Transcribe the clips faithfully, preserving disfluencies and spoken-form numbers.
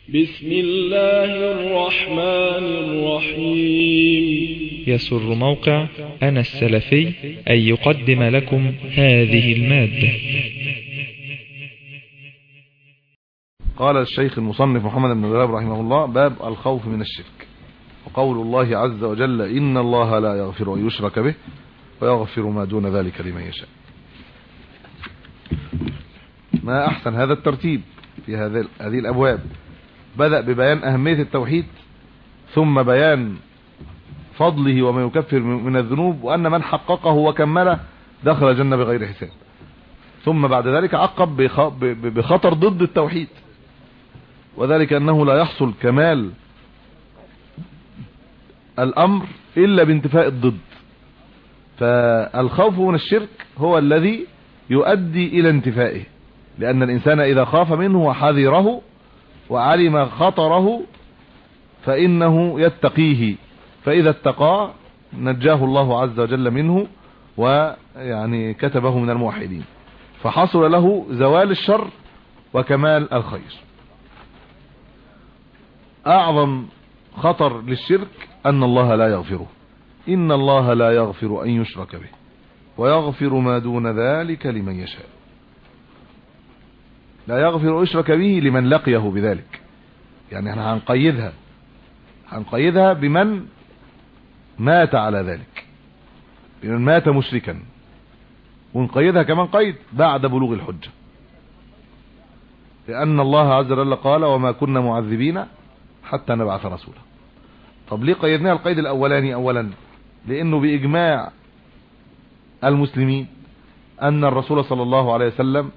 بسم الله الرحمن الرحيم. يسر موقع أنا السلفي أن يقدم لكم هذه المادة. قال الشيخ المصنف محمد بن الوهاب رحمه الله: باب الخوف من الشرك. وقول الله عز وجل: إن الله لا يغفر أن يشرك به ويغفر ما دون ذلك لمن يشاء. ما أحسن هذا الترتيب في هذه هذه الأبواب. بدأ ببيان أهمية التوحيد، ثم بيان فضله وما يكفر من الذنوب، وأن من حققه وكمله دخل الجنة بغير حساب. ثم بعد ذلك عقب بخطر ضد التوحيد، وذلك أنه لا يحصل كمال الأمر إلا بانتفاء الضد. فالخوف من الشرك هو الذي يؤدي إلى انتفائه، لأن الإنسان إذا خاف منه وحذره وعلم خطره فإنه يتقيه، فإذا اتقاه نجاه الله عز وجل منه ويعني كتبه من الموحدين، فحصل له زوال الشر وكمال الخير. أعظم خطر للشرك أن الله لا يغفره. إن الله لا يغفر أن يشرك به ويغفر ما دون ذلك لمن يشاء. لا يغفر يشرك به لمن لقيه بذلك، يعني احنا هنقيدها هنقيدها بمن مات على ذلك، بمن مات مشركا، ونقيدها كمان قيد بعد بلوغ الحجة، لأن الله عز وجل قال: وما كنا معذبين حتى نبعث رسولا. طب ليه قيدناها القيد الأولاني؟ أولا لأنه بإجماع المسلمين أن الرسول صلى الله عليه وسلم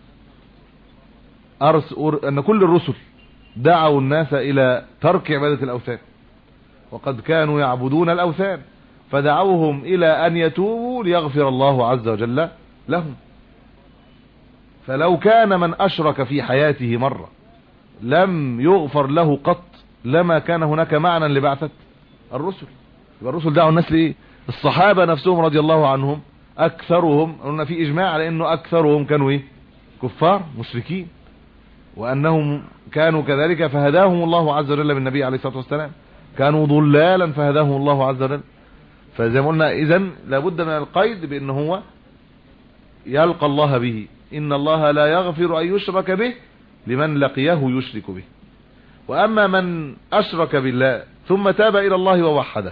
أرسل أن كل الرسل دعوا الناس إلى ترك عبادة الأوثان، وقد كانوا يعبدون الأوثان، فدعوهم إلى أن يتوبوا ليغفر الله عز وجل لهم. فلو كان من أشرك في حياته مرة لم يغفر له قط لما كان هناك معنى لبعثة الرسل. يبقى الرسل دعوا الناس لإيه؟ الصحابة نفسهم رضي الله عنهم أكثرهم، قلنا في إجماع على أنه أكثرهم كانوا إيه؟ كفار مشركين، وأنهم كانوا كذلك فهداهم الله عز وجل بالنبي عليه الصلاة والسلام، كانوا ضلالا فهداهم الله عز وجل. فزي ما قلنا إذن لابد من القيد بأنه هو يلقى الله به. إن الله لا يغفر أن يشرك به لمن لقيه يشرك به. وأما من أشرك بالله ثم تاب إلى الله ووحده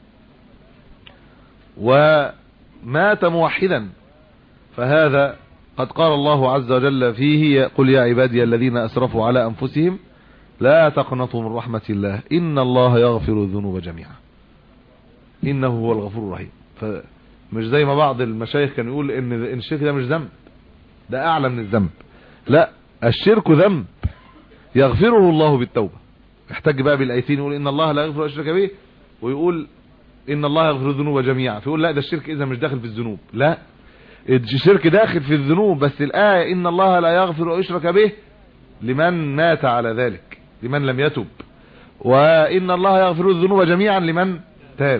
ومات موحدا، فهذا قد قال الله عز وجل فيه: قل يا عبادي الذين أسرفوا على أنفسهم لا تقنطوا من رحمة الله إن الله يغفر الذنوب جميعا إنه هو الغفور الرحيم. فمش زي ما بعض المشايخ كان يقول إن الشرك ده مش ذنب، ده أعلى من الذنب. لا، الشرك ذنب يغفره الله بالتوبة. يحتاج بقى بالآيتين، يقول إن الله لا يغفر أن يشرك به، ويقول إن الله يغفر الذنوب جميعا، فيقول لا، ده الشرك إذا مش داخل في الذنوب. لا، الشرك داخل في الذنوب، بس الآية إن الله لا يغفر أن يشرك به لمن مات على ذلك، لمن لم يتب، وإن الله يغفر الذنوب جميعا لمن تاب.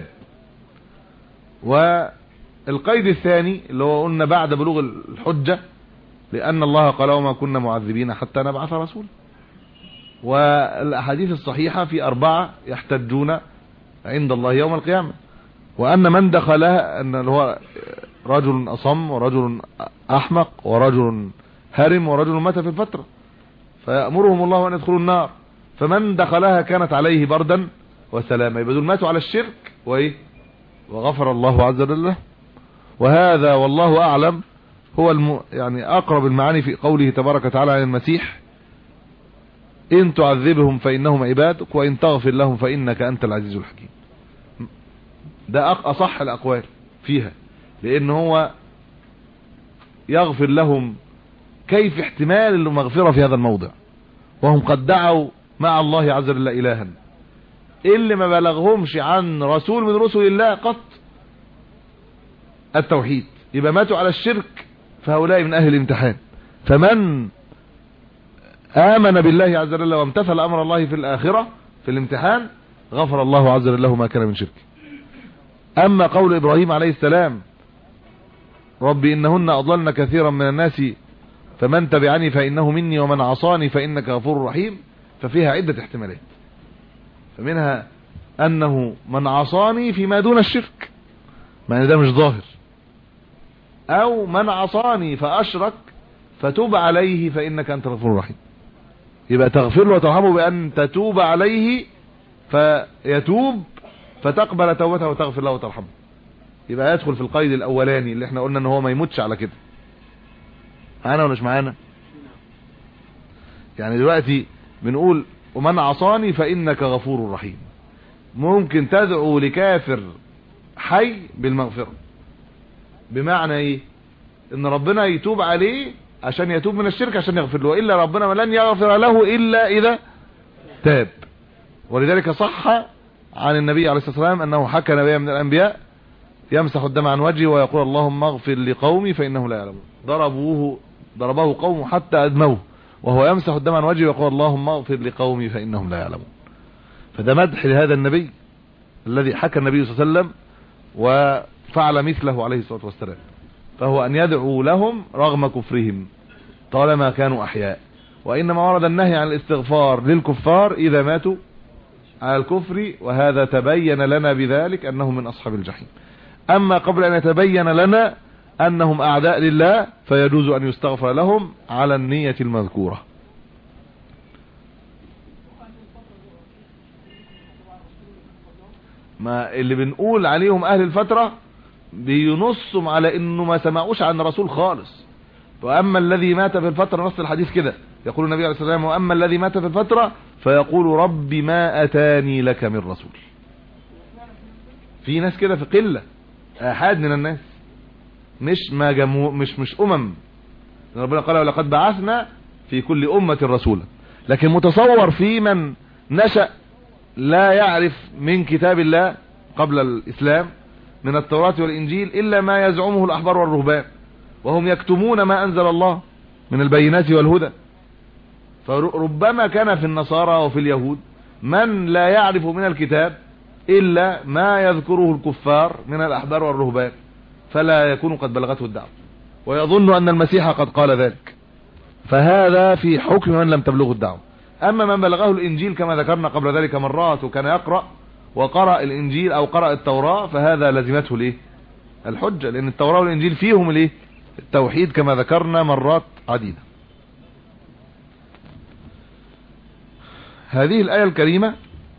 والقيد الثاني اللي هو قلنا بعد بلوغ الحجة، لأن الله قال: وما كنا معذبين حتى نبعث رسولا. والأحاديث الصحيحة في أربعة يحتجون عند الله يوم القيامة، وأن من دخلها أن هو رجل أصم ورجل أحمق ورجل هرم ورجل مات في الفترة، فيأمرهم الله أن يدخلوا النار، فمن دخلها كانت عليه بردا وسلاما. يبقى دول ماتوا على الشرك وإيه؟ وغفر الله عز وجل. وهذا والله أعلم هو الم... يعني أقرب المعاني في قوله تبارك وتعالى عن المسيح: إن تعذبهم فإنهم عبادك وإن تغفر لهم فإنك أنت العزيز الحكيم. ده أصح الأقوال فيها، لأن هو يغفر لهم. كيف احتمال المغفرة في هذا الموضع وهم قد دعوا مع الله عز وجل إلها اللي ما بلغهمش عن رسول من رسل الله قط التوحيد؟ يبقى ماتوا على الشرك، فهؤلاء من أهل الامتحان. فمن آمن بالله عز وجل وامتثل أمر الله في الآخرة في الامتحان غفر الله عز وجل له ما كان من شرك. أما قول إبراهيم عليه السلام: رب إنهن أضللن كثيرا من الناس فمن تبعني فإنه مني ومن عصاني فإنك غفور رحيم، ففيها عدة احتمالات. فمنها أنه من عصاني فيما دون الشرك، معنى ده مش ظاهر، أو من عصاني فأشرك فتوب عليه فإنك أنت الغفور الرحيم. يبقى تغفر له وترحمه بأن تتوب عليه فيتوب فتقبل توبته وتغفر له وترحمه. يبقى يدخل في القيد الأولاني اللي احنا قلنا ان هو ما يموتش على كده. معانا ولا مش معانا؟ يعني دلوقتي بنقول ومن عصاني فإنك غفور رحيم، ممكن تدعو لكافر حي بالمغفرة. بمعنى ايه؟ ان ربنا يتوب عليه عشان يتوب من الشرك عشان يغفر له، إلا ربنا لن يغفر له إلا إذا تاب. ولذلك صح عن النبي عليه الصلاة والسلام أنه حكى نبيا من الأنبياء يمسح الدم عن وجهه ويقول اللهم اغفر لقومي فإنهم لا يعلمون. ضربوه ضربه قومه حتى أدموه وهو يمسح الدم عن وجهه ويقول اللهم اغفر لقومي فإنهم لا يعلمون. فده مدح لهذا النبي الذي حكى النبي صلى الله عليه وسلم وفعل مثله عليه الصلاة والسلام، فهو أن يدعو لهم رغم كفرهم طالما كانوا أحياء. وإنما ورد النهي عن الاستغفار للكفار إذا ماتوا على الكفر، وهذا تبين لنا بذلك أنه من أصحاب الجحيم. أما قبل أن يتبين لنا أنهم أعداء لله فيجوز أن يستغفر لهم على النية المذكورة. ما اللي بنقول عليهم أهل الفترة بينصهم على إنه ما سمعوش عن رسول خالص. وأما الذي مات في الفترة، نص الحديث كده يقول النبي عليه الصلاة والسلام وأما الذي مات في الفترة فيقول ربي ما أتاني لك من رسول. في ناس كده في قلة أحد من الناس، مش ما جمو مش مش أمم. ربنا قال ولقد بعثنا في كل أمة رسولا. لكن متصور في من نشأ لا يعرف من كتاب الله قبل الإسلام من التوراة والإنجيل إلا ما يزعمه الأحبار والرهبان، وهم يكتمون ما أنزل الله من البينات والهدى. فربما كان في النصارى وفي اليهود من لا يعرف من الكتاب إلا ما يذكره الكفار من الأحبار والرهبان، فلا يكون قد بلغته الدعوة ويظن أن المسيح قد قال ذلك، فهذا في حكم من لم تبلغه الدعوة. أما من بلغه الإنجيل كما ذكرنا قبل ذلك مرات وكان يقرأ وقرأ الإنجيل أو قرأ التوراة فهذا لزمته الايه الحجة، لأن التوراة والإنجيل فيهم الايه التوحيد كما ذكرنا مرات عديدة. هذه الآية الكريمة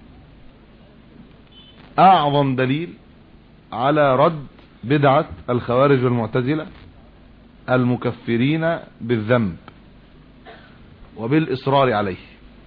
أعظم دليل على رد بدعة الخوارج والمعتزلة المكفرين بالذنب وبالإصرار عليه،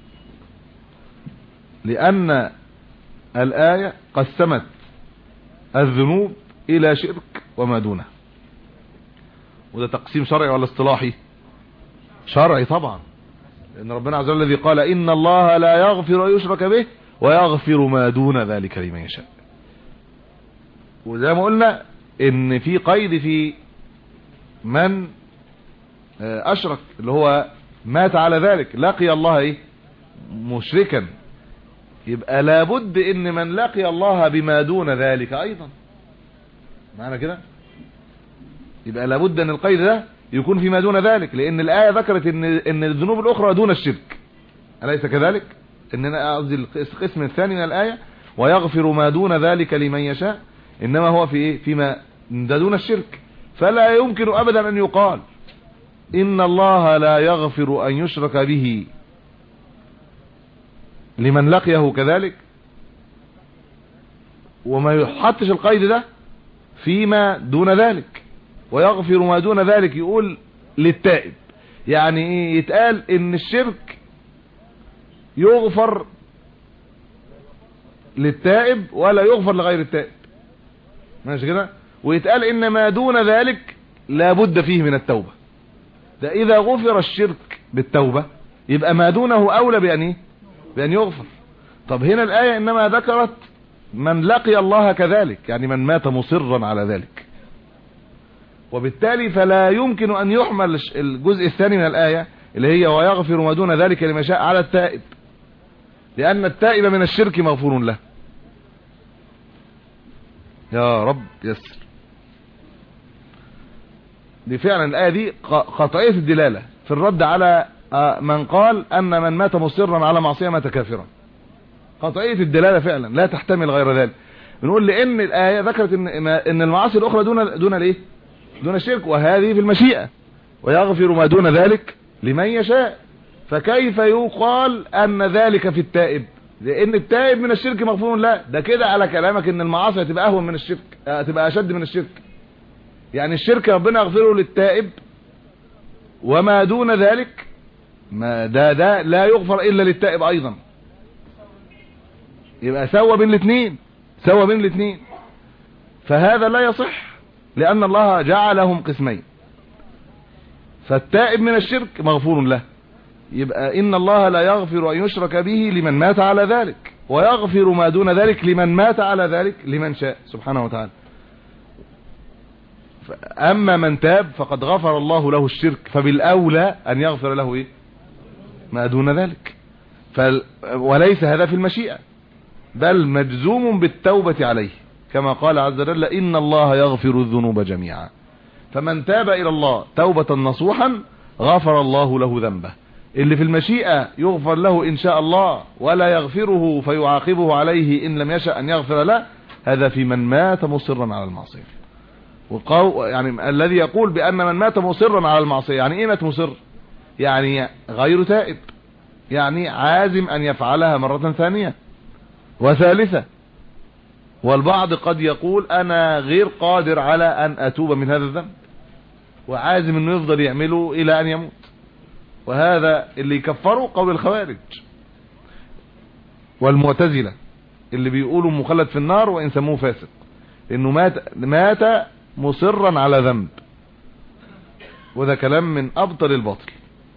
لأن الآية قسمت الذنوب إلى شرك وما دونه. وده تقسيم شرعي ولا اصطلاحي؟ شرعي طبعا، لأن ربنا عز وجل الذي قال إن الله لا يغفر أن يشرك به ويغفر ما دون ذلك لمن يشاء. وزي ما قلنا إن في قيد في من أشرك اللي هو مات على ذلك لقي الله إيه مشركا، يبقى لابد إن من لقي الله بما دون ذلك أيضا معنى كده، يبقى لابد أن القيد ده يكون فيما دون ذلك، لأن الآية ذكرت إن إن الذنوب الأخرى دون الشرك، أليس كذلك؟ إننا قصدي القسم الثاني من الآية ويغفر ما دون ذلك لمن يشاء، إنما هو في إيه فيما دون الشرك. فلا يمكن أبدا أن يقال إن الله لا يغفر أن يشرك به لمن لقيه كذلك وما يحطش القيد ده فيما دون ذلك، ويغفر ما دون ذلك يقول للتائب. يعني ايه يتقال ان الشرك يغفر للتائب ولا يغفر لغير التائب، ماشي كده، ويتقال ان ما دون ذلك لابد فيه من التوبة. ده اذا غفر الشرك بالتوبة يبقى ما دونه اولى بان ايه بان يغفر. طب هنا الآية انما ذكرت من لقي الله كذلك، يعني من مات مصرا على ذلك، وبالتالي فلا يمكن ان يحمل الجزء الثاني من الآية اللي هي ويغفر ما دون ذلك لمن شاء على التائب، لأن التائب من الشرك مغفور له. يا رب يسر. دي فعلا الآية دي قطعية الدلالة في الرد على من قال ان من مات مصرا على معصية مات كافرا، قطعية الدلالة فعلا لا تحتمل غير ذلك. بنقول لان الآية ذكرت ان ان المعاصي الاخرى دون دون الايه دون الشرك، وهذه في المشيئة، ويغفر ما دون ذلك لمن يشاء. فكيف يقال ان ذلك في التائب؟ لان التائب من الشرك مغفور له. ده كده على كلامك ان المعاصي هتبقى اهون من الشرك، هتبقى اشد من الشرك. يعني الشرك ربنا يغفره للتائب، وما دون ذلك ما ده ده لا يغفر الا للتائب ايضا. يبقى سوى بين الاثنين، سوى بين الاثنين. فهذا لا يصح، لان الله جعلهم قسمين. فالتائب من الشرك مغفور له، يبقى ان الله لا يغفر ان يشرك به لمن مات على ذلك، ويغفر ما دون ذلك لمن مات على ذلك لمن شاء سبحانه وتعالى. اما من تاب فقد غفر الله له الشرك، فبالاولى ان يغفر له ايه ما دون ذلك. فل... وليس هذا في المشيئة، بل مجزوم بالتوبة عليه، كما قال عز وجل ان الله يغفر الذنوب جميعا. فمن تاب الى الله توبة نصوحا غفر الله له ذنبه. اللي في المشيئة يغفر له ان شاء الله، ولا يغفره فيعاقبه عليه ان لم يشأ ان يغفر له، هذا في من مات مصرا على المعصية. وقو يعني الذي يقول بان من مات مصرا على المعصية، يعني ايه مات مصر؟ يعني غير تائب، يعني عازم ان يفعلها مرة ثانية وثالثة. والبعض قد يقول انا غير قادر على ان اتوب من هذا الذنب، وعازم انه يفضل يعمله الى ان يموت. وهذا اللي يكفروا قول الخوارج والمعتزلة اللي بيقولوا مخلد في النار وان سموه فاسق، انه مات مات مصرا على ذنب. وده كلام من ابطل الباطل.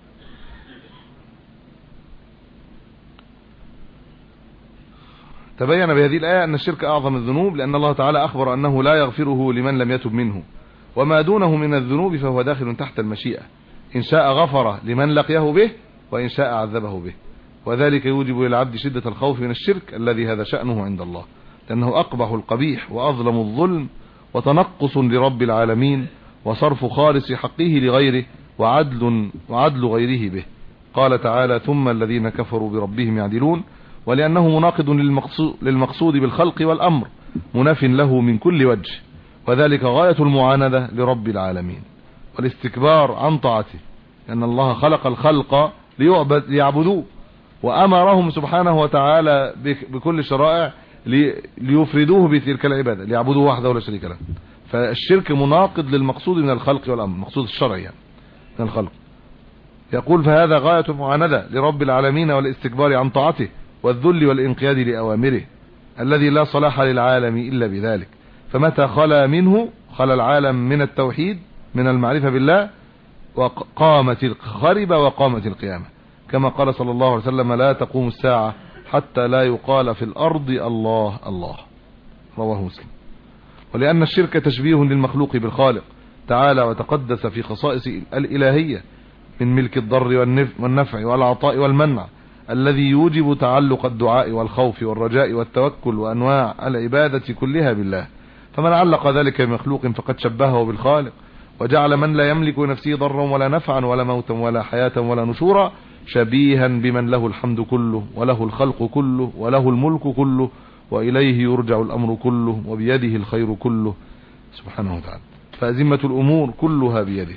تبين بهذه الآية أن الشرك أعظم الذنوب، لأن الله تعالى أخبر أنه لا يغفره لمن لم يتب منه، وما دونه من الذنوب فهو داخل تحت المشيئة، إن شاء غفر لمن لقيه به، وإن شاء عذبه به. وذلك يوجب للعبد شدة الخوف من الشرك الذي هذا شأنه عند الله، لأنه أقبح القبيح وأظلم الظلم وتنقص لرب العالمين، وصرف خالص حقه لغيره، وعدل, وعدل غيره به. قال تعالى ثم الذين كفروا بربهم يعدلون، ولأنه مناقض للمقصود, للمقصود بالخلق والأمر، مناف له من كل وجه، وذلك غاية المعاندة لرب العالمين والاستكبار عن طاعته، لأن الله خلق الخلق ليعبد ليعبدوه، وأمرهم سبحانه وتعالى بكل الشرائع ليفردوه بتلك العبادة، ليعبدوه وحده ولا شريك له. فالشرك مناقض للمقصود من الخلق والأمر، مقصود الشرعي يعني من الخلق. يقول فهذا غاية المعاندة لرب العالمين والاستكبار عن طاعته، والذل والانقياد لأوامره، الذي لا صلاح للعالم إلا بذلك. فمتى خلا منه خلا العالم من التوحيد من المعرفة بالله، وقامت الخربة وقامت القيامة، كما قال صلى الله عليه وسلم لا تقوم الساعة حتى لا يقال في الأرض الله الله، رواه مسلم. ولأن الشرك تشبيه للمخلوق بالخالق تعالى وتقدس في خصائص الإلهية من ملك الضر والنفع والعطاء والمنع، الذي يوجب تعلق الدعاء والخوف والرجاء والتوكل وأنواع العبادة كلها بالله. فمن علق ذلك بمخلوق فقد شبهه بالخالق، وجعل من لا يملك نفسه ضرا ولا نفعا ولا موتا ولا حياة ولا نشورا شبيها بمن له الحمد كله وله الخلق كله وله الملك كله وإليه يرجع الأمر كله وبيده الخير كله سبحانه وتعالى. فأزمة الأمور كلها بيده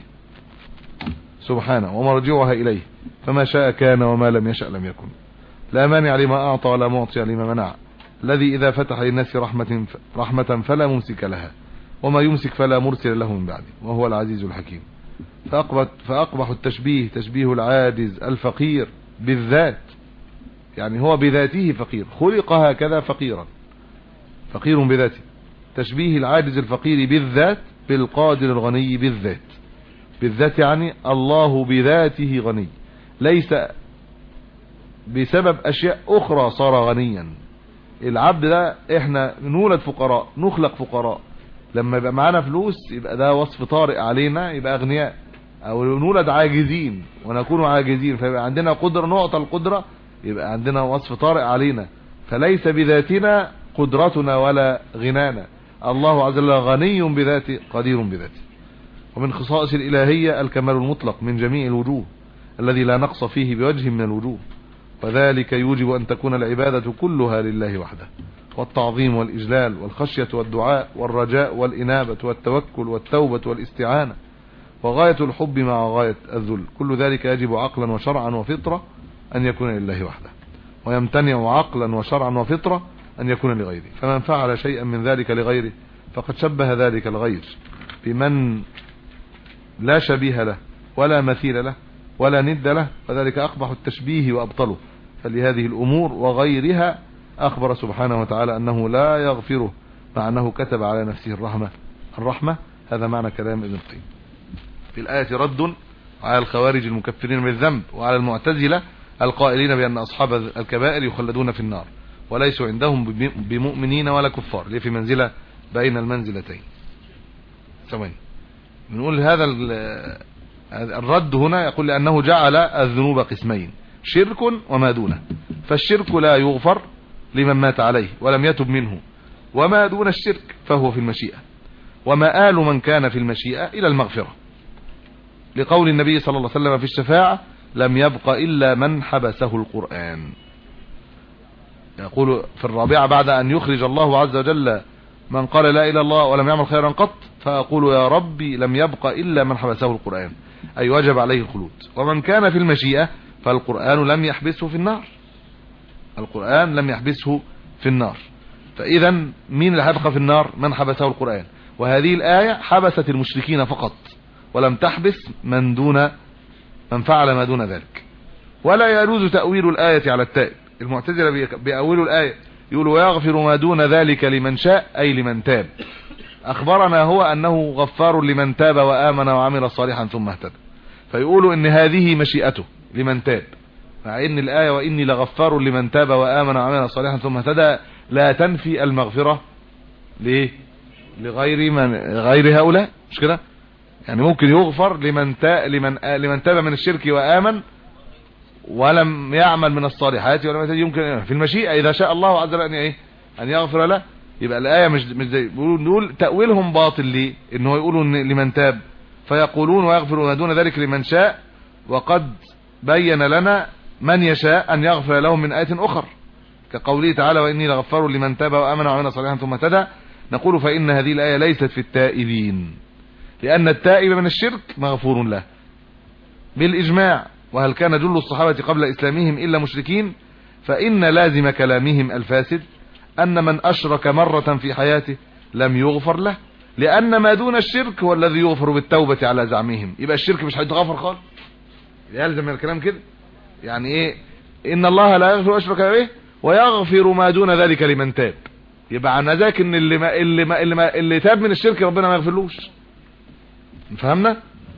سبحانه ومرجعها إليه، فما شاء كان وما لم يشأ لم يكن. لا مانع لما أعطى ولا معطي لما منع، الذي إذا فتح للناس رحمة, رحمة فلا ممسك لها، وما يمسك فلا مرسل له من بعده، وهو العزيز الحكيم. فأقبح, فأقبح التشبيه تشبيه العاجز الفقير بالذات، يعني هو بذاته فقير، خلق هكذا فقيرا، فقير بذاته. تشبيه العاجز الفقير بالذات بالقادر الغني بالذات. بالذات يعني الله بذاته غني، ليس بسبب أشياء أخرى صار غنيا. العبد ده احنا نولد فقراء، نخلق فقراء، لما يبقى معانا فلوس يبقى ده وصف طارئ علينا يبقى أغنياء، أو نولد عاجزين ونكون عاجزين فيبقى عندنا قدرة نعطى القدرة يبقى عندنا وصف طارئ علينا. فليس بذاتنا قدرتنا ولا غنانا، الله عز وجل غني بذاته قدير بذاته. ومن خصائص الإلهية الكمال المطلق من جميع الوجوه، الذي لا نقص فيه بوجه من الوجوه، وذلك يوجب أن تكون العبادة كلها لله وحده، والتعظيم والإجلال والخشية والدعاء والرجاء والإنابة والتوكل والتوبة والاستعانة، وغاية الحب مع غاية الذل، كل ذلك يجب عقلا وشرعا وفطرة أن يكون لله وحده، ويمتنع عقلا وشرعا وفطرة أن يكون لغيره. فمن فعل شيئا من ذلك لغيره فقد شبه ذلك الغير بمن لا شبيه له ولا مثيل له ولا ند له، وذلك أقبح التشبيه وأبطله. فلهذه الأمور وغيرها أخبر سبحانه وتعالى أنه لا يغفره، مع أنه كتب على نفسه الرحمة الرحمة هذا معنى كلام ابن القيم. في الآية رد على الخوارج المكفرين بالذنب، وعلى المعتزلة القائلين بأن أصحاب الكبائر يخلدون في النار وليسوا عندهم بمؤمنين ولا كفار، ليه في منزلة بين المنزلتين. ثواني بنقول هذا الرد هنا يقول لأنه جعل الذنوب قسمين، شرك وما دونه، فالشرك لا يغفر لمن مات عليه ولم يتب منه، وما دون الشرك فهو في المشيئة، ومآل من كان في المشيئة إلى المغفرة، لقول النبي صلى الله عليه وسلم في الشفاعة: لم يبق إلا من حبسه القرآن. يقول في الرابعة: بعد أن يخرج الله عز وجل من قال لا إله إلا الله ولم يعمل خيرا قط، فأقول يا ربي لم يبق إلا من حبسه القرآن، أي وجب عليه الخلود. ومن كان في المشيئة فالقرآن لم يحبسه في النار، القرآن لم يحبسه في النار. فإذا مين اللي هيبقى في النار؟ من حبسه القرآن. وهذه الآية حبست المشركين فقط، ولم تحبس من دون من فعل ما دون ذلك. ولا يجوز تأويل الآية على التائب. المعتزلة بيأولوا الآية يقولوا: ويغفر ما دون ذلك لمن شاء، أي لمن تاب. أخبرنا هو أنه غفار لمن تاب وآمن وعمل صالحا ثم اهتدى، فيقولوا إن هذه مشيئته لمن تاب، مع إن الآية وإني لغفار لمن تاب وآمن وعمل صالحا ثم اهتدى لا تنفي المغفرة ليه؟ لغير من غير هؤلاء، مش كده؟ يعني ممكن يغفر لمن تا لمن لمن تاب من الشرك وآمن ولم يعمل من الصالحات، ولم يمكن في المشيئة إذا شاء الله عز وجل أن إيه أن يغفر له. يبقى الآية مش مش زي بيقولوا تأويلهم باطل. ليه؟ إن هو يقولوا لمن تاب، فيقولون ويغفر ما دون ذلك لمن شاء، وقد بين لنا من يشاء أن يغفر لهم من آية أخرى، كقوله تعالى: وإني لغفار لمن تاب وآمن وعمل صالحا ثم اهتدى. نقول فإن هذه الآية ليست في التائبين، لأن التائب من الشرك مغفور له بالإجماع. وهل كان جل الصحابة قبل إسلامهم إلا مشركين؟ فإن لازم كلامهم الفاسد أن من أشرك مرة في حياته لم يغفر له، لأن ما دون الشرك هو الذي يغفر بالتوبة على زعمهم. يبقى الشرك مش هيتغفر خالص، يلزم الكلام كده. يعني إيه؟ إن الله لا يغفر أشرك به ويغفر ما دون ذلك لمن تاب. يبقى عن ذاك إن اللي ما اللي ما اللي, ما اللي تاب من الشرك ربنا ما يغفرلوش. فهمنا؟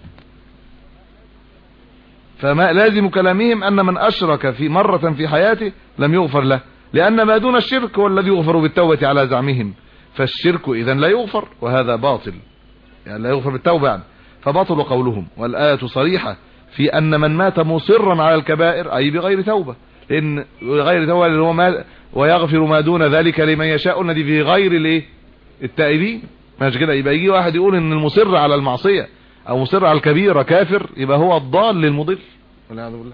فما لازم كلامهم أن من أشرك في مرة في حياته لم يغفر له، لأن ما دون الشرك هو الذي يغفر بالتوبة على زعمهم، فالشرك إذن لا يغفر، وهذا باطل، يعني لا يغفر بالتوبة يعني. فباطل قولهم. والآية صريحة في أن من مات مصرا على الكبائر أي بغير توبة، لأن غير توبة اللي هو ما ويغفر ما دون ذلك لمن يشاء، الذي في غير الايه التائبين. ماشي كده؟ يبقى يجي واحد يقول ان المصر على المعصية او مصر على الكبيرة كافر، يبقى هو الضال للمضل والعياذ بالله.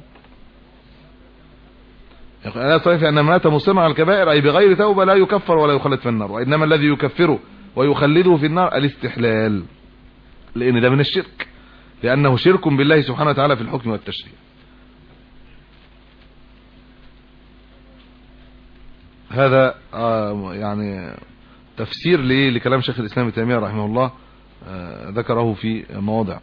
لا صحيح أن من مات مصرا على الكبائر أي بغير توبة لا يكفر ولا يخلد في النار، وإنما الذي يكفره ويخلده في النار الاستحلال، لأن ده من الشرك، لأنه شرك بالله سبحانه وتعالى في الحكم والتشريع. هذا آه يعني تفسير لكلام شيخ الإسلام ابن تيمية رحمه الله، آه ذكره في مواضع.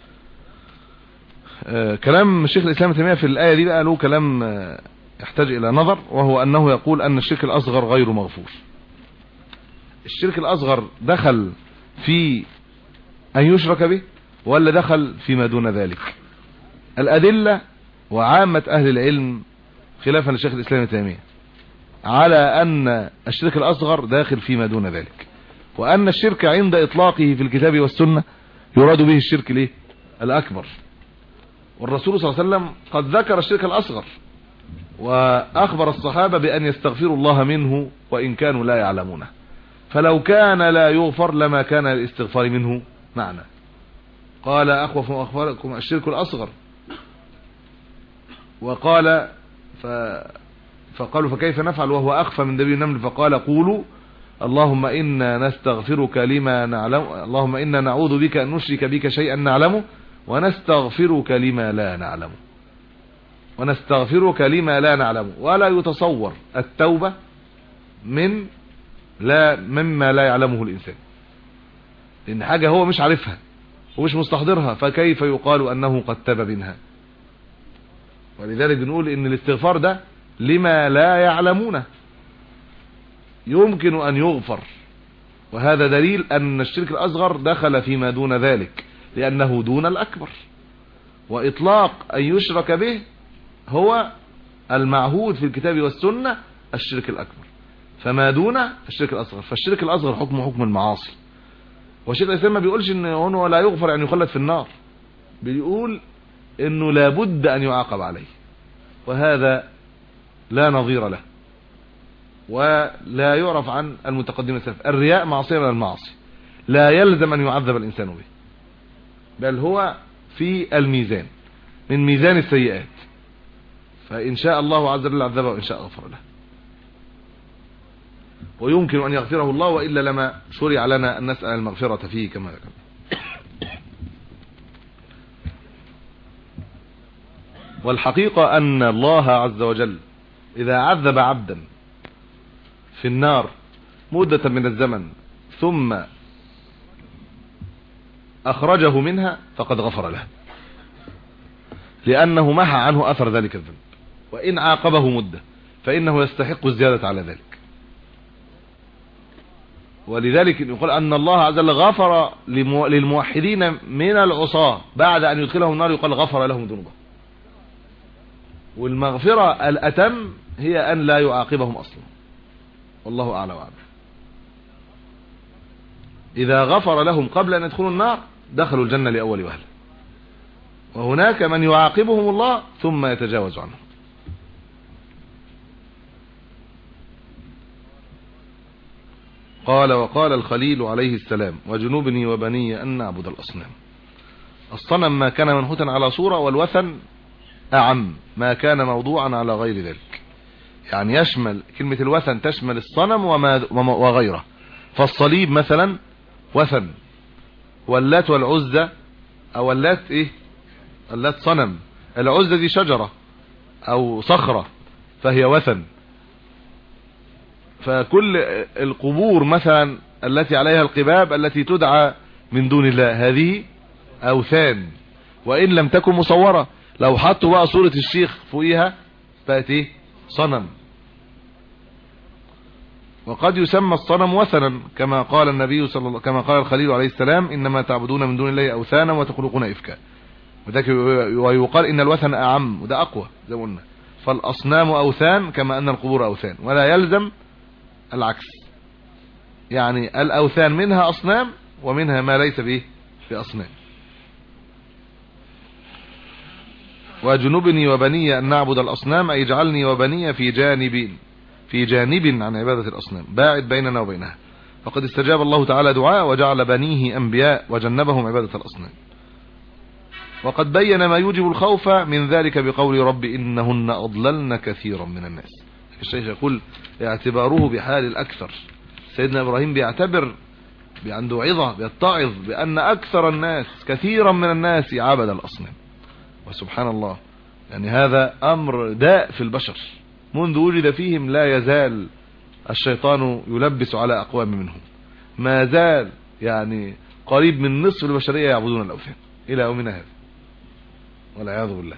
آه كلام شيخ الإسلام ابن تيمية في الآية دي بقى له كلام آه يحتاج إلى نظر، وهو أنه يقول أن الشرك الأصغر غير مغفور. الشرك الأصغر دخل في أن يشرك به ولا دخل فيما دون ذلك؟ الأدلة وعامة أهل العلم خلافا لشيخ الإسلام ابن تيمية على أن الشرك الأصغر داخل فيما دون ذلك، وأن الشرك عند إطلاقه في الكتاب والسنة يراد به الشرك ليه الأكبر. والرسول صلى الله عليه وسلم قد ذكر الشرك الأصغر، وأخبر الصحابة بأن يستغفروا الله منه وإن كانوا لا يعلمونه، فلو كان لا يغفر لما كان الاستغفار منه معنى. قال: أخوف أخباركم الشرك الأصغر، وقال ف فقالوا فكيف نفعل وهو أخفى من دبيب النمل؟ فقال قولوا اللهم إنا نستغفرك لما نعلم، اللهم إنا نعوذ بك أن نشرك بك شيئا نعلمه ونستغفرك لما لا نعلمه، ونستغفرك لما لا نعلمه. ولا يتصور التوبة من لا مما لا يعلمه الإنسان، لأن حاجة هو مش عارفها ومش مستحضرها، فكيف يقال أنه قد تاب منها؟ ولذلك بنقول إن الاستغفار ده لما لا يعلمونه يمكن أن يغفر، وهذا دليل أن الشرك الأصغر دخل فيما دون ذلك لأنه دون الأكبر، وإطلاق أن يشرك به هو المعهود في الكتاب والسنة الشرك الأكبر، فما دون الشرك الأصغر. فالشرك الأصغر حكمه حكم المعاصي. والشيخ الإسلام ما بيقولش إنه لا يغفر يعني يخلد في النار، بيقول إنه لابد أن يعاقب عليه، وهذا لا نظير له ولا يعرف عن المتقدمين السلف. الرياء معصية من المعاصي لا يلزم أن يعذب الإنسان به، بل هو في الميزان من ميزان السيئات، فإن شاء الله عز وجل عذبه وإن شاء غفر له، ويمكن أن يغفره الله، وإلا لما شرع لنا أن نسأل المغفرة فيه كما ذكر. والحقيقة أن الله عز وجل إذا عذب عبدا في النار مدة من الزمن ثم أخرجه منها فقد غفر له، لأنه محى عنه أثر ذلك الذنب. وإن عاقبه مدة فإنه يستحق الزيادة على ذلك. ولذلك يقول أن الله عز وجل غفر للموحدين من العصاة بعد أن يدخلهم النار، يقال غفر لهم ذنوبهم. والمغفرة الأتم هي أن لا يعاقبهم أصلا، والله أعلى وأعلم. إذا غفر لهم قبل أن يدخلوا النار دخلوا الجنة لأول وهلة، وهناك من يعاقبهم الله ثم يتجاوز عنهم. قال وقال الخليل عليه السلام وجنوبني وبني أن نعبد الأصنام. الصنم ما كان منحوتا على صورة، والوثن أعم ما كان موضوعا على غير ذلك، يعني يشمل كلمة الوثن تشمل الصنم وما وغيره. فالصليب مثلا وثن، واللات والعزة أو اللات إيه اللات صنم، العزة دي شجرة أو صخرة فهي وثن. فكل القبور مثلا التي عليها القباب التي تدعى من دون الله هذه أوثان، وإن لم تكن مصورة. لو حطوا بقى صورة الشيخ فوقيها بقت ايه صنم. وقد يسمى الصنم وثنا كما قال النبي صلى الله كما قال الخليل عليه السلام إنما تعبدون من دون الله أوثانا وتخلقون إفكا، ويقال إن الوثن أعم، وده أقوى زي ما قلنا. فالأصنام أوثان كما أن القبور أوثان، ولا يلزم العكس، يعني الأوثان منها أصنام ومنها ما ليس به في أصنام. وجنوبني وبني أن نعبد الأصنام أي اجعلني وبني في جانب في جانب عن عبادة الأصنام، باعد بيننا وبينها. فقد استجاب الله تعالى دعاء وجعل بنيه أنبياء وجنبهم عبادة الأصنام. وقد بين ما يوجب الخوف من ذلك بقول رب إنهن أضللن كثيرا من الناس. الشيخ يقول اعتباره بحال الأكثر. سيدنا إبراهيم بيعتبر عنده عظة، بيتعظ بأن أكثر الناس كثيرا من الناس عبد الأصنام. وسبحان الله، يعني هذا أمر داء في البشر، منذ وجد فيهم لا يزال الشيطان يلبس على أقوام منهم، ما زال يعني قريب من نصف البشرية يعبدون الأوثان إلى يومنا هذا والعياذ بالله.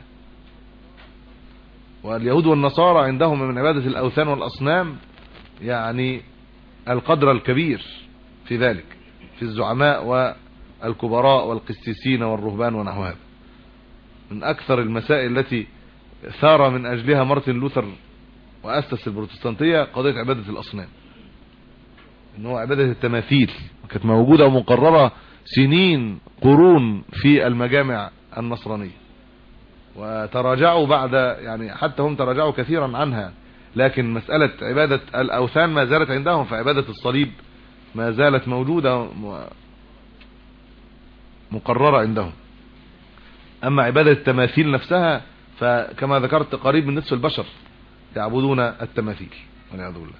واليهود والنصارى عندهم من عبادة الأوثان والأصنام يعني القدر الكبير في ذلك، في الزعماء والكبراء والقسيسين والرهبان ونحو هذا. من أكثر المسائل التي ثار من أجلها مارتن لوثر وأسس البروتستانتية قضية عبادة الأصنام، إنه عبادة التماثيل كانت موجودة ومقررة سنين قرون في المجامع النصرانية، وتراجعوا بعد يعني حتى هم تراجعوا كثيرا عنها، لكن مسألة عبادة الأوثان ما زالت عندهم، فعبادة الصليب ما زالت موجودة مقررة عندهم. أما عبادة التماثيل نفسها فكما ذكرت قريب من نصف البشر يعبدون التماثيل والعياذ بالله.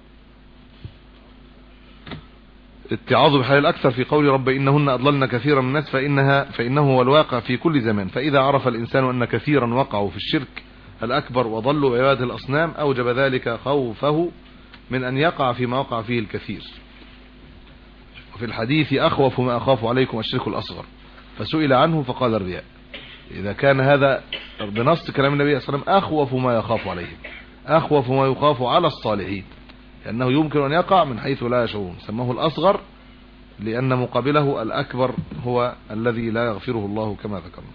اتعاظ بحال الأكثر في قول رب إنهن أضللن كثيرا من الناس فإنها فإنه هو الواقع في كل زمان. فإذا عرف الإنسان أن كثيرا وقعوا في الشرك الأكبر وضلوا عبادة الأصنام أوجب ذلك خوفه من أن يقع فيما وقع فيه الكثير. وفي الحديث أخوف ما أخاف عليكم الشرك الأصغر، فسئل عنه فقال الرياء. إذا كان هذا بنص كلام النبي صلى الله عليه وسلم أخوف ما يخاف عليهم، أخوف ما يخاف على الصالحين، لأنه يمكن أن يقع من حيث لا يشعرون. سماه الأصغر لأن مقابله الأكبر هو الذي لا يغفره الله كما ذكرنا.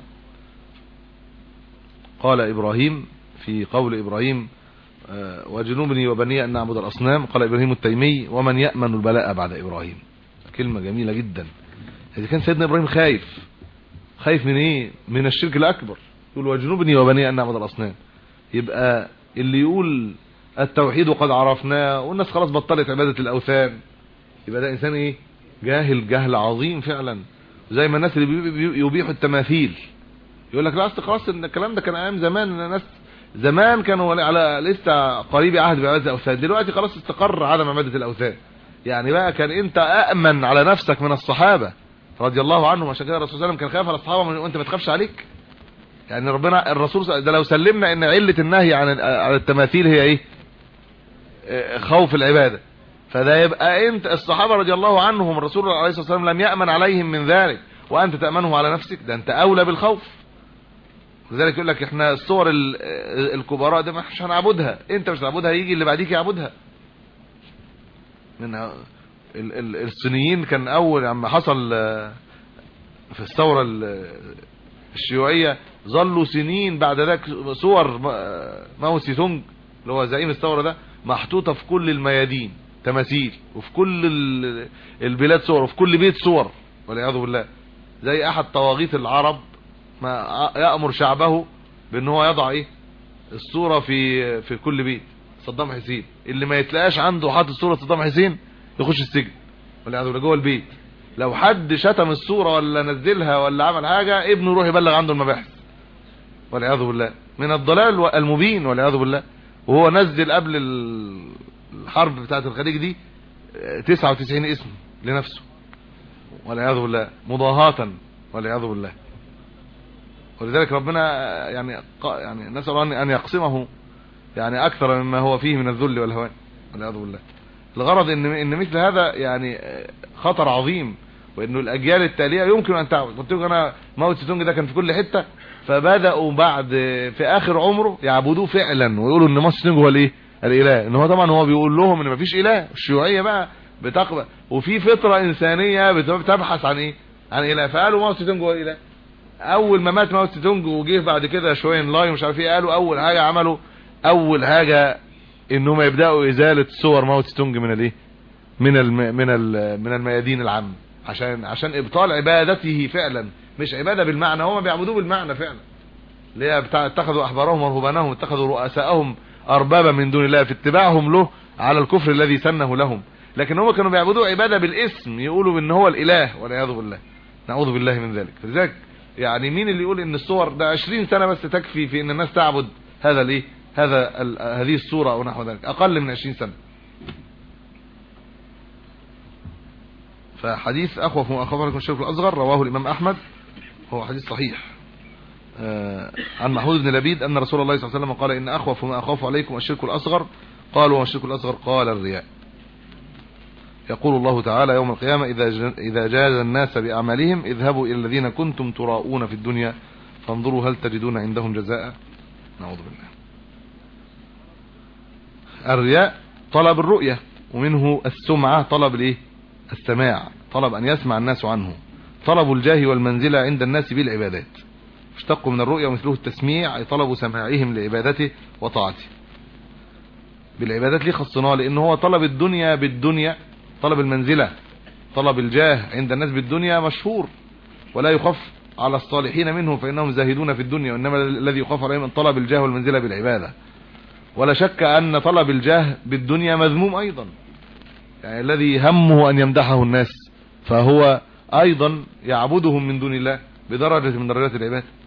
قال إبراهيم في قول إبراهيم وجنوبني وبني أن نعبد الأصنام، قال إبراهيم التيمي ومن يأمن البلاء بعد إبراهيم. كلمة جميلة جدا. إذا كان سيدنا إبراهيم خايف خايف من إيه؟ من الشرك الأكبر، يقول وجنوبني وبني أن نعبد الأصنام. يبقى اللي يقول التوحيد وقد عرفناه والناس خلاص بطلت عبادة الأوثان، يبقى ده إنسان إيه؟ جاهل جهل عظيم فعلا. زي ما الناس اللي يبيحوا التماثيل يقول لك لا اصل خلاص ان الكلام ده كان ايام زمان، ان الناس زمان كانوا على لسه قريب عهد بعباده الاوثان، دلوقتي خلاص استقر عدم عباده الاوثان. يعني بقى كان انت أأمن على نفسك من الصحابه رضي الله عنهم، عشان كده الرسول صلى الله عليه وسلم كان خايف على الصحابه وانت ما تخافش عليك. يعني ربنا الرسول ده لو سلمنا ان عله النهي عن على التماثيل هي ايه؟ خوف العباده، فده يبقى انت الصحابه رضي الله عنهم الرسول عليه الصلاه والسلام لم يأمن عليهم من ذلك وانت تأمنه على نفسك، ده انت اولى بالخوف. لذلك يقول لك احنا الصور الكبراء ده مش هنعبدها، انت مش هتعبدها يجي اللي بعديك يعبدها. من الصينيين كان اول لما حصل في الثوره الشيوعيه ظلوا سنين بعد ذلك صور ماو سي تونج اللي هو زعيم الثوره ده محطوطه في كل الميادين تماثيل، وفي كل البلاد صور، وفي كل بيت صور والعياذ بالله. زي احد طواغيت العرب ما يأمر شعبه بان هو يضع ايه الصورة في في كل بيت. صدام حسين اللي ما يتلاقاش عنده حاطط صورة صدام حسين يخش السجن والعياذ بالله جوه البيت. لو حد شتم الصورة ولا نزلها ولا عمل حاجة ابنه يروح يبلغ عنده المباحث والعياذ بالله، من الضلال المبين والعياذ بالله. وهو نزل قبل الحرب بتاعه الخليج دي تسعة وتسعين اسم لنفسه والعياذ بالله مضاهاة والعياذ بالله. ولذلك ربنا يعني يعني نسأل ان يقسمه يعني اكثر مما هو فيه من الذل والهوان والعياذ بالله. الغرض ان ان مثل هذا يعني خطر عظيم، وانه الاجيال التاليه يمكن ان تعبد. قلت لكم انا ماو تسي تونج ده كان في كل حته، فبداوا بعد في اخر عمره يعبدوه فعلا ويقولوا ان ماو تسي تونج هو الايه الاله. ان هو طبعا هو بيقول لهم ان مفيش اله. الشيوعيه بقى بتقبل وفي فطره انسانيه بتبحث عن ايه عن اله، فقالوا ماو تسي تونج هو الاله. اول ما مات ماو تسي تونج وجه بعد كده شويه لاي مش عارف ايه، قالوا اول حاجه عملوا اول حاجه انهم يبداوا ازاله صور ماو تسي تونج من الايه من الم... من ال... من الميادين العامه، عشان عشان ابطال عبادته فعلا، مش عباده بالمعنى. هم بيعبدوه بالمعنى فعلا، اللي هي بتاع اتخذوا احبارهم ورهبانهم اتخذوا رؤساءهم اربابا من دون الله في اتباعهم له على الكفر الذي سنه لهم. لكن هم كانوا بيعبدوه عباده بالاسم، يقولوا ان هو الاله والعياذ بالله، نعوذ بالله من ذلك. فلذلك يعني مين اللي يقول ان الصور ده عشرين سنه بس تكفي في ان الناس تعبد هذا الايه هذا هذه الصوره او نحو ذلك؟ اقل من عشرين سنه. فحديث اخوف اخبركم الشرك الاصغر رواه الامام احمد، هو حديث صحيح آه عن محمود بن لبيد ان رسول الله صلى الله عليه وسلم قال ان اخوف ما اخاف عليكم الشرك الاصغر. قالوا والشرك الاصغر؟ قال الرياء. يقول الله تعالى يوم القيامه اذا اذا جاز الناس باعمالهم اذهبوا الى الذين كنتم تراؤون في الدنيا فانظروا هل تجدون عندهم جزاء. نعوذ بالله. الرياء طلب الرؤيه، ومنه السمعه طلب الايه السماع، طلب ان يسمع الناس عنه، طلب الجاه والمنزله عند الناس بالعبادات. اشتقوا من الرؤيا ومثله التسميع، اي طلبوا سماعهم لعبادته وطاعته. بالعبادات ليه خصناه؟ لان هو طلب الدنيا بالدنيا، طلب المنزله طلب الجاه عند الناس بالدنيا مشهور، ولا يخف على الصالحين منه فانهم زاهدون في الدنيا، وانما الذي يخاف عليهم من طلب الجاه والمنزله بالعباده. ولا شك ان طلب الجاه بالدنيا مذموم ايضا، يعني الذي همه ان يمدحه الناس فهو ايضا يعبدهم من دون الله بدرجه من درجات العباده.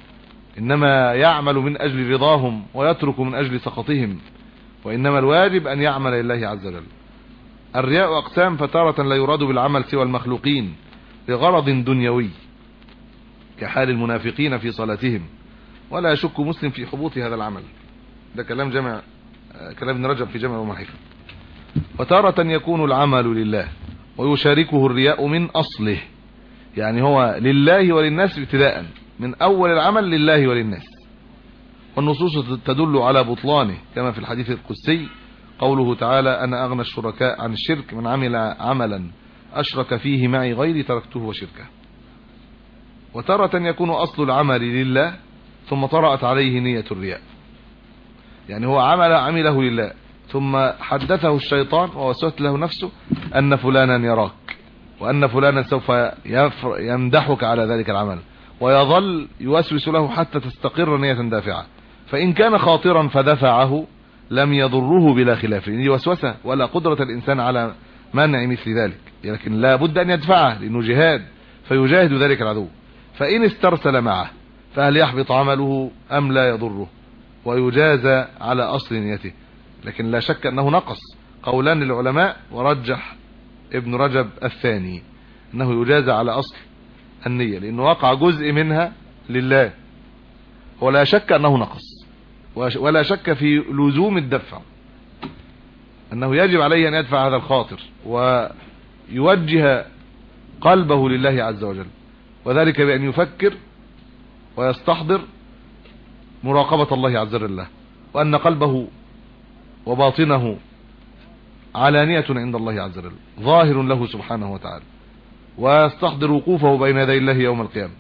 إنما يعمل من أجل رضاهم ويترك من أجل سخطهم، وإنما الواجب أن يعمل لله عز وجل. الرياء أقسام، فتارة لا يراد بالعمل سوى المخلوقين لغرض دنيوي كحال المنافقين في صلاتهم، ولا يشك مسلم في حبوط هذا العمل. ده كلام جمع كلام ابن رجب في جمع ومحيفة. وتارة يكون العمل لله ويشاركه الرياء من أصله، يعني هو لله وللناس ابتداء، من أول العمل لله وللناس، والنصوص تدل على بطلانه كما في الحديث القدسي قوله تعالى: أنا أغنى الشركاء عن الشرك، من عمل عملا أشرك فيه معي غيري تركته وشركه. وتارة يكون أصل العمل لله ثم طرأت عليه نية الرياء، يعني هو عمل عمله لله ثم حدثه الشيطان ووسوس له نفسه أن فلانا يراك، وأن فلانا سوف يمدحك على ذلك العمل، ويظل يوسوس له حتى تستقر نية دافعة. فإن كان خاطرا فدفعه لم يضره بلا خلاف، دي وسوسة ولا قدرة الإنسان على منع مثل ذلك، لكن لا بد أن يدفعه لأنه جهاد، فيجاهد ذلك العدو. فإن استرسل معه فهل يحبط عمله أم لا يضره، ويجازى على أصل نيته. لكن لا شك أنه نقص، قولان للعلماء، ورجح ابن رجب الثاني أنه يجازى على أصل النية، لأنه وقع جزء منها لله، ولا شك أنه نقص، ولا شك في لزوم الدفع، أنه يجب عليه أن يدفع هذا الخاطر ويوجه قلبه لله عز وجل، وذلك بأن يفكر ويستحضر مراقبة الله عز وجل، وأن قلبه وباطنه علانية عند الله عز وجل، ظاهر له سبحانه وتعالى، ويستحضر وقوفه بين يدي الله يوم القيامة،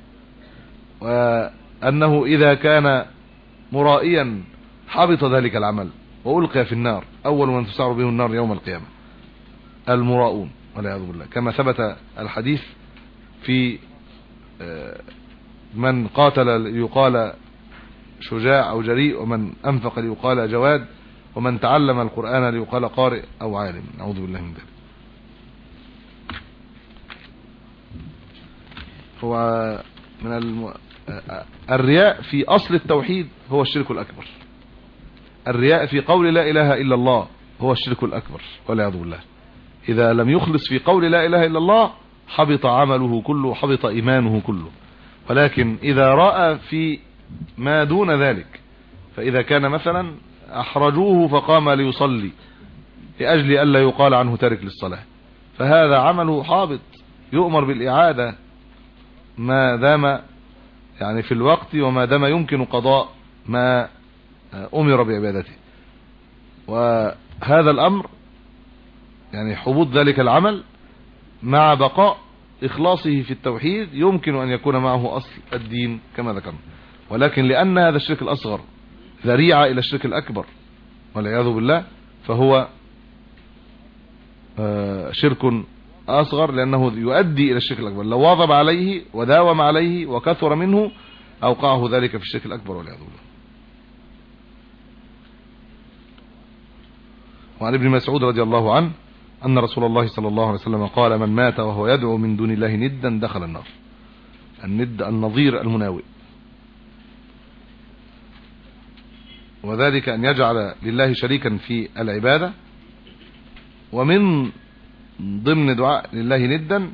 وأنه إذا كان مرائيا حبط ذلك العمل وألقي في النار، أول من تسعر به النار يوم القيامة المراؤون والعياذ بالله، كما ثبت الحديث في من قاتل ليقال شجاع أو جريء، ومن أنفق ليقال جواد، ومن تعلم القرآن ليقال قارئ أو عالم، نعوذ بالله من ذلك. هو من الم... الرياء في أصل التوحيد هو الشرك الأكبر، الرياء في قول لا إله إلا الله هو الشرك الأكبر والعياذ بالله. إذا لم يخلص في قول لا إله إلا الله حبط عمله كله، حبط إيمانه كله. ولكن إذا رأى في ما دون ذلك، فإذا كان مثلا أحرجوه فقام ليصلي لأجل ألا يقال عنه تارك للصلاة، فهذا عمله حابط، يؤمر بالإعادة ما دام يعني في الوقت، وما دام يمكن قضاء ما أمر بعبادته. وهذا الأمر يعني حبوط ذلك العمل مع بقاء إخلاصه في التوحيد يمكن أن يكون معه أصل الدين كما ذكرنا، ولكن لأن هذا الشرك الأصغر ذريعة إلى الشرك الأكبر والعياذ بالله، فهو شرك أصغر، لأنه يؤدي إلى الشرك الأكبر. لو واظب عليه وداوم عليه وكثر منه أوقعه ذلك في الشرك الأكبر والعياذ بالله. وعن ابن مسعود رضي الله عنه أن رسول الله صلى الله عليه وسلم قال: من مات وهو يدعو من دون الله ندا دخل النار. الند النظير المناوئ، وذلك أن يجعل لله شريكا في العبادة، ومن ضمن دعاء لله ندا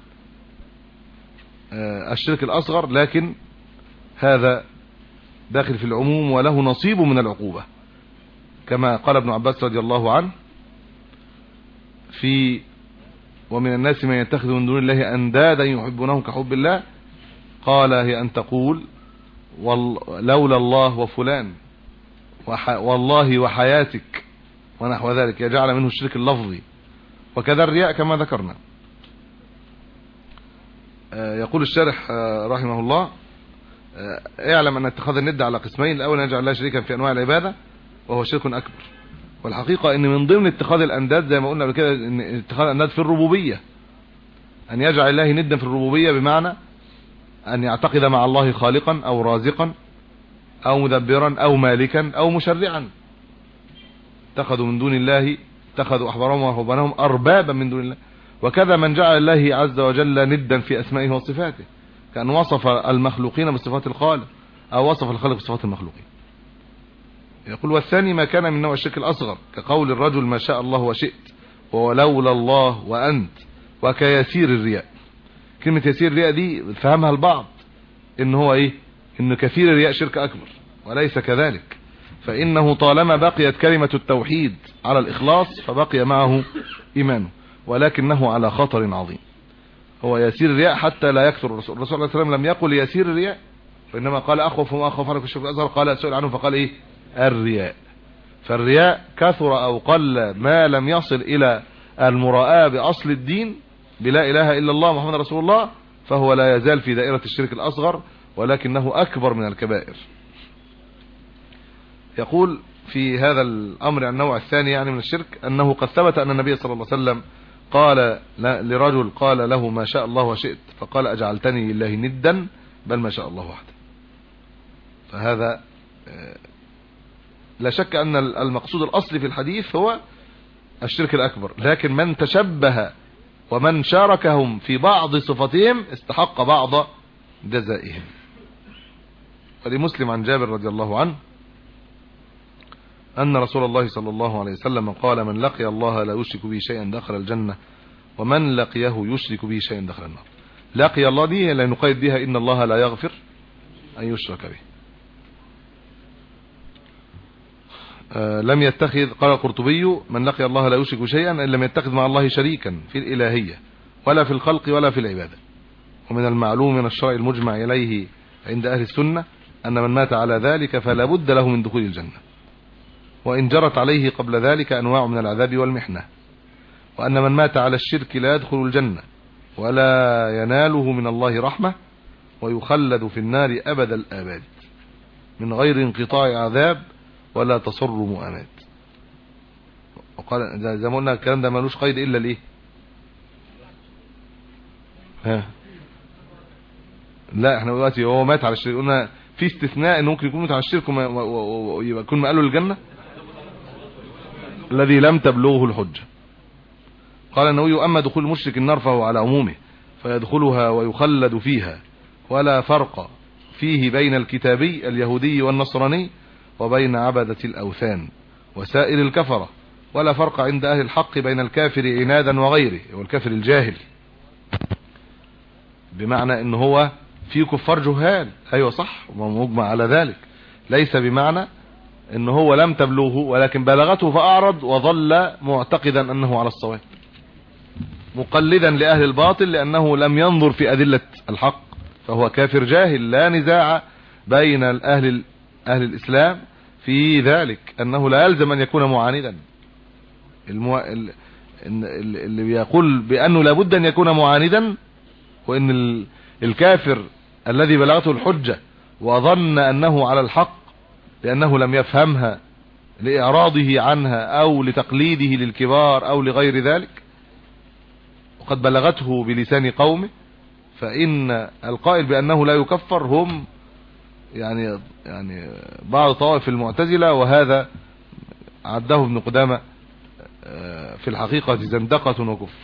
الشرك الأصغر، لكن هذا داخل في العموم وله نصيب من العقوبة، كما قال ابن عباس رضي الله عنه في: ومن الناس من يتخذ من دون الله أندادا يحبونهم كحب الله، قال: هي أن تقول لولا الله وفلان والله وحياتك ونحو ذلك، يجعل منه الشرك اللفظي. وكذا الرياء كما ذكرنا. يقول الشارح رحمه الله: اعلم أن اتخاذ الند على قسمين، الأول يجعل الله شريكا في أنواع العبادة وهو شرك أكبر، والحقيقة أن من ضمن اتخاذ الأنداد زي ما قلنا بكده أن اتخاذ الأنداد في الربوبية، أن يجعل الله ندا في الربوبية، بمعنى أن يعتقد مع الله خالقا أو رازقا أو مدبرا أو مالكا أو مشرعا. اتخذوا من دون الله، اتخذوا أحبارهم ورهبانهم أربابا من دون الله. وكذا من جعل الله عز وجل ندا في أسمائه وصفاته، كأن وصف المخلوقين بصفات الخالق، أو وصف الخالق بصفات المخلوقين. يقول والثاني ما كان من نوع الشرك الأصغر كقول الرجل ما شاء الله وشئت ولولا الله وأنت وكيسير الرياء. كلمة يسير الرياء دي فهمها البعض إن هو إيه إن كثير الرياء شرك أكبر، وليس كذلك، فإنه طالما بقيت كلمة التوحيد على الإخلاص فبقي معه إيمانه، ولكنه على خطر عظيم. هو يسير الرياء حتى لا يكثر. الرسول الرسول صلى الله عليه وسلم لم يقل يسير الرياء، فإنما قال أخوف وما أخوف عليكم الشرك الأصغر، قال سئل عنه فقال إيه الرياء. فالرياء كثر أو قل ما لم يصل إلى المراءة بأصل الدين بلا إله إلا الله محمد رسول الله، فهو لا يزال في دائرة الشرك الأصغر، ولكنه أكبر من الكبائر. يقول في هذا الأمر النوع الثاني يعني من الشرك أنه قد ثبت أن النبي صلى الله عليه وسلم قال لرجل قال له ما شاء الله وشئت فقال أجعلتني لله ندا بل ما شاء الله وحده. فهذا لا شك أن المقصود الأصلي في الحديث هو الشرك الأكبر، لكن من تشبه ومن شاركهم في بعض صفاتهم استحق بعض جزائهم. ولمسلم عن جابر رضي الله عنه أن رسول الله صلى الله عليه وسلم قال من لقي الله لا يشرك به شيئا دخل الجنة ومن لقيه يشرك به شيئا دخل النار. لقي الله دي لا نقيد بها إن الله لا يغفر أن يشرك به. آه لم يتخذ قال القرطبي من لقي الله لا يشرك شيئا إن لم يتخذ مع الله شريكا في الإلهية ولا في الخلق ولا في العبادة. ومن المعلوم من الشرع المجمع إليه عند أهل السنة أن من مات على ذلك فلا بد له من دخول الجنة، وإن جرت عليه قبل ذلك أنواع من العذاب والمحنة، وأن من مات على الشرك لا يدخل الجنة ولا يناله من الله رحمة ويخلد في النار أبد الآباد من غير انقطاع عذاب ولا تصر مؤامات. وقال زي ما قلنا الكلام ده ملوش قيد إلا ليه ها لا احنا دلوقتي هو مات على الشرك، قلنا في استثناء انه ممكن يكون مات على الشرك ويبقى يكون مقاله الجنة الذي لم تبلغه الحجة. قال النووي أما دخول المشرك النار فهو على عمومه فيدخلها ويخلد فيها ولا فرق فيه بين الكتابي اليهودي والنصراني وبين عبدة الأوثان وسائر الكفرة، ولا فرق عند أهل الحق بين الكافر عنادا وغيره والكافر الجاهل، بمعنى ان هو في كفار جهال ايوه صح ومجمع على ذلك، ليس بمعنى ان هو لم تبلغه ولكن بلغته فأعرض وظل معتقدا انه على الصواب مقلدا لأهل الباطل لأنه لم ينظر في أدلة الحق، فهو كافر جاهل. لا نزاع بين أهل أهل الإسلام في ذلك أنه لا يلزم أن يكون معاندا. المو... اللي بيقول بأنه لابد أن يكون معاندا وأن الكافر الذي بلغته الحجة وظن أنه على الحق لأنه لم يفهمها لإعراضه عنها أو لتقليده للكبار أو لغير ذلك وقد بلغته بلسان قومه، فإن القائل بأنه لا يكفر هم يعني يعني بعض طوائف المعتزلة، وهذا عده ابن قدامة في الحقيقة زندقة وكفر.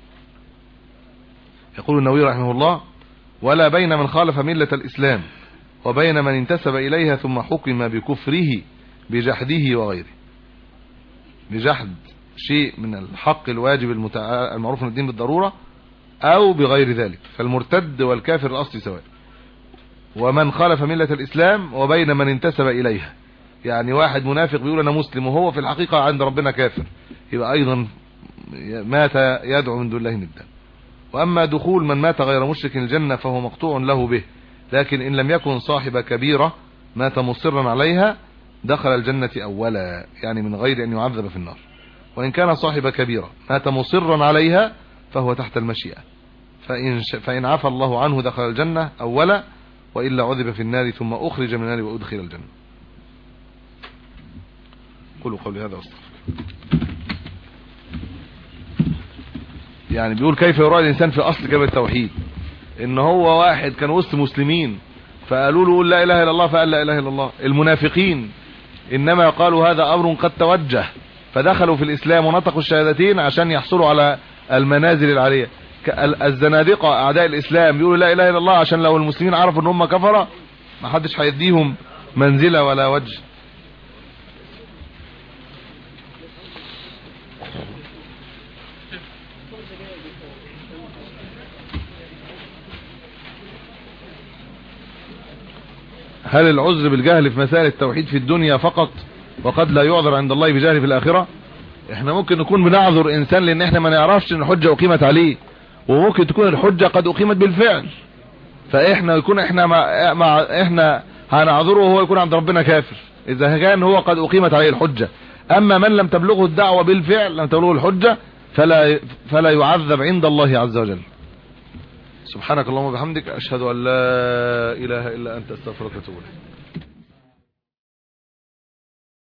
يقول النووي رحمه الله ولا بين من خالف ملة الإسلام وبين من انتسب إليها ثم حكم بكفره بجحده وغيره، بجحد شيء من الحق الواجب المعروف من الدين بالضرورة أو بغير ذلك، فالمرتد والكافر الأصل سواء. ومن خالف ملة الإسلام وبين من انتسب إليها، يعني واحد منافق بيقول أنا مسلم وهو في الحقيقة عند ربنا كافر، يبقى أيضا مات يدعو من دون الله ندا. وأما دخول من مات غير مشرك الجنة فهو مقطوع له به، لكن إن لم يكن صاحب كبيرة مات مصرا عليها دخل الجنة أولا، يعني من غير أن يعذب في النار. وإن كان صاحب كبيرة مات مصرا عليها فهو تحت المشيئة، فإن, فإن عفى الله عنه دخل الجنة أولا، وإلا عذب في النار ثم أخرج من النار وأدخل الجنة. قولوا قولي هذا واستغفر. يعني بيقول كيف يرى الإنسان في أصل كلمة التوحيد إن هو واحد كان وسط مسلمين فقالوا له قل لا إله إلا الله فقال لا إله إلا الله. المنافقين إنما قالوا هذا أمر قد توجه فدخلوا في الإسلام ونطقوا الشهادتين عشان يحصلوا على المنازل العالية. الزنادقة أعداء الإسلام بيقولوا لا إله إلا الله عشان لو المسلمين عرفوا إن هم كفرة ما حدش هيديهم منزلة ولا وجه. هل العذر بالجهل في مسائل التوحيد في الدنيا فقط وقد لا يعذر عند الله بجهل في الآخرة؟ احنا ممكن نكون بنعذر انسان لان احنا ما نعرفش ان الحجة اقيمت عليه، وممكن تكون الحجة قد اقيمت بالفعل، فاحنا يكون احنا مع, مع احنا هنعذره وهو يكون عند ربنا كافر اذا كان هو قد اقيمت عليه الحجة. اما من لم تبلغه الدعوة بالفعل، لم تبلغه الحجة، فلا فلا يعذب عند الله عز وجل. سبحانك اللهم وبحمدك، اشهد ان لا اله الا انت، استغفرك واتوب اليك.